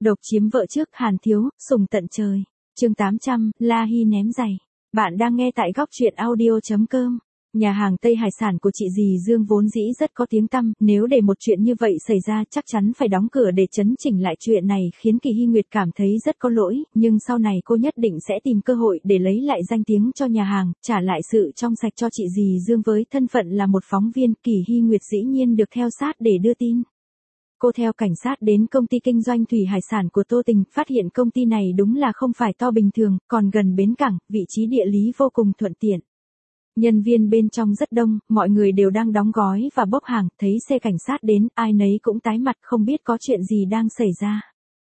Độc chiếm vợ trước, Hàn Thiếu, sùng tận trời. Chương 800, La Hi ném giày. Bạn đang nghe tại góc truyện audio.com. Nhà hàng Tây Hải sản của chị dì Dương vốn dĩ rất có tiếng tăm, nếu để một chuyện như vậy xảy ra chắc chắn phải đóng cửa để chấn chỉnh lại. Chuyện này khiến Kỳ Hy Nguyệt cảm thấy rất có lỗi, nhưng sau này cô nhất định sẽ tìm cơ hội để lấy lại danh tiếng cho nhà hàng, trả lại sự trong sạch cho chị dì Dương. Với thân phận là một phóng viên, Kỳ Hy Nguyệt dĩ nhiên được theo sát để đưa tin. Cô theo cảnh sát đến công ty kinh doanh thủy hải sản của Tô Tình, phát hiện công ty này đúng là không phải to bình thường, còn gần bến cảng, vị trí địa lý vô cùng thuận tiện. Nhân viên bên trong rất đông, mọi người đều đang đóng gói và bốc hàng, thấy xe cảnh sát đến, ai nấy cũng tái mặt không biết có chuyện gì đang xảy ra.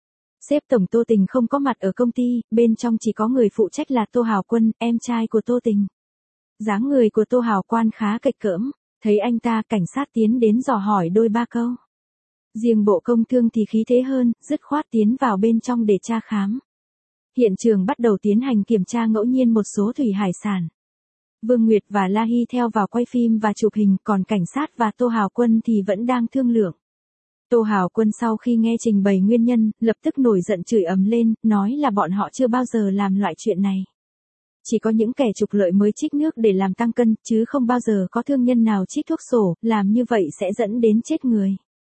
Sếp tổng Tô Tình không có mặt ở công ty, bên trong chỉ có người phụ trách là Tô Hào Quân, em trai của Tô Tình. Dáng người của Tô Hào Quân khá kịch cỡm, thấy anh ta, cảnh sát tiến đến dò hỏi đôi ba câu. Riêng Bộ Công Thương thì khí thế hơn, dứt khoát tiến vào bên trong để tra khám. Hiện trường bắt đầu tiến hành kiểm tra ngẫu nhiên một số thủy hải sản. Vương Nguyệt và La Hi theo vào quay phim và chụp hình, còn cảnh sát và Tô Hào Quân thì vẫn đang thương lượng. Tô Hào Quân sau khi nghe trình bày nguyên nhân, lập tức nổi giận chửi ầm lên, nói là bọn họ chưa bao giờ làm loại chuyện này. Chỉ có những kẻ trục lợi mới trích nước để làm tăng cân, chứ không bao giờ có thương nhân nào trích thuốc sổ, làm như vậy sẽ dẫn đến chết người.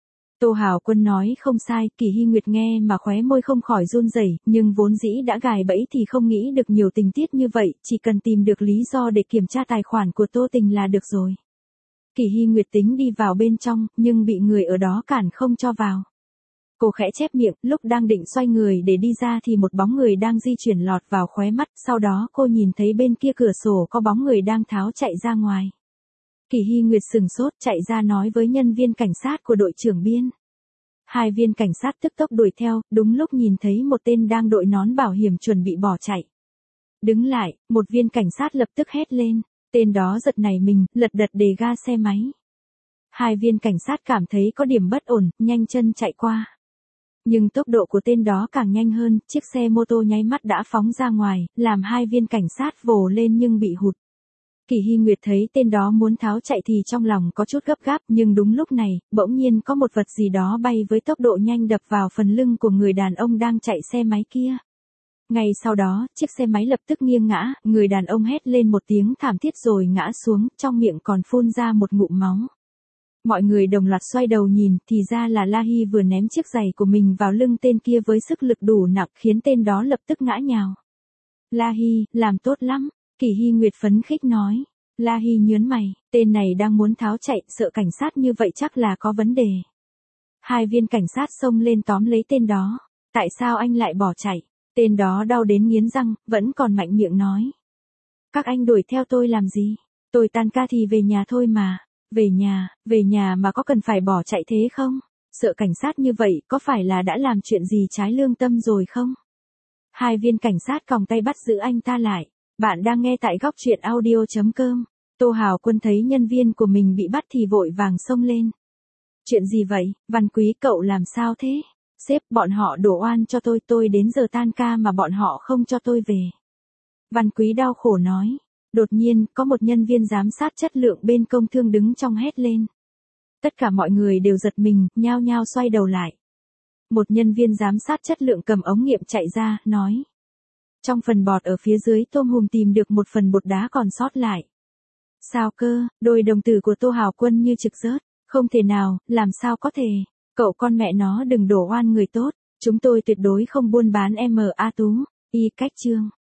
Tô Hào Quân nói không sai, Kỳ Hy Nguyệt nghe mà khóe môi không khỏi run rẩy, nhưng vốn dĩ đã gài bẫy thì không nghĩ được nhiều tình tiết như vậy, chỉ cần tìm được lý do để kiểm tra tài khoản của Tô Tình là được rồi. Kỳ Hy Nguyệt tính đi vào bên trong, nhưng bị người ở đó cản không cho vào. Cô khẽ chép miệng, lúc đang định xoay người để đi ra thì một bóng người đang di chuyển lọt vào khóe mắt, sau đó cô nhìn thấy bên kia cửa sổ có bóng người đang tháo chạy ra ngoài. Kỳ Hy Nguyệt sừng sốt, chạy ra nói với nhân viên cảnh sát của đội trưởng biên. Hai viên cảnh sát tức tốc đuổi theo, đúng lúc nhìn thấy một tên đang đội nón bảo hiểm chuẩn bị bỏ chạy. Đứng lại, một viên cảnh sát lập tức hét lên, tên đó giật nảy mình, lật đật đề ga xe máy. Hai viên cảnh sát cảm thấy có điểm bất ổn, nhanh chân chạy qua. Nhưng tốc độ của tên đó càng nhanh hơn, chiếc xe mô tô nháy mắt đã phóng ra ngoài, làm hai viên cảnh sát vồ lên nhưng bị hụt. Kỳ Hy Nguyệt thấy tên đó muốn tháo chạy thì trong lòng có chút gấp gáp, nhưng đúng lúc này, bỗng nhiên có một vật gì đó bay với tốc độ nhanh đập vào phần lưng của người đàn ông đang chạy xe máy kia. Ngay sau đó, chiếc xe máy lập tức nghiêng ngã, người đàn ông hét lên một tiếng thảm thiết rồi ngã xuống, trong miệng còn phun ra một ngụm máu. Mọi người đồng loạt xoay đầu nhìn, thì ra là La Hi vừa ném chiếc giày của mình vào lưng tên kia với sức lực đủ nặng, khiến tên đó lập tức ngã nhào. La Hi, làm tốt lắm. Kỳ Hy Nguyệt phấn khích nói. La Hi nhớn mày, tên này đang muốn tháo chạy, sợ cảnh sát như vậy chắc là có vấn đề. Hai viên cảnh sát xông lên tóm lấy tên đó. Tại sao anh lại bỏ chạy? Tên đó đau đến nghiến răng, vẫn còn mạnh miệng nói. Các anh đuổi theo tôi làm gì? Tôi tan ca thì về nhà thôi mà. Về nhà mà có cần phải bỏ chạy thế không? Sợ cảnh sát như vậy có phải là đã làm chuyện gì trái lương tâm rồi không? Hai viên cảnh sát còng tay bắt giữ anh ta lại. Bạn đang nghe tại góc truyện audio.com. Tô Hào Quân thấy nhân viên của mình bị bắt thì vội vàng xông lên. Chuyện gì vậy, Văn Quý cậu làm sao thế? Sếp, bọn họ đổ oan cho tôi đến giờ tan ca mà bọn họ không cho tôi về. Văn Quý đau khổ nói. Đột nhiên, có một nhân viên giám sát chất lượng bên công thương đứng trong hét lên. Tất cả mọi người đều giật mình, nhao nhao xoay đầu lại. Một nhân viên giám sát chất lượng cầm ống nghiệm chạy ra, nói. Trong phần bọt ở phía dưới tôm hùm tìm được một phần bột đá còn sót lại. Sao cơ, đôi đồng tử của Tô Hào Quân như trực rớt. Không thể nào, làm sao có thể. Cậu con mẹ nó đừng đổ oan người tốt. Chúng tôi tuyệt đối không buôn bán M.A. Tú. Y cách chương.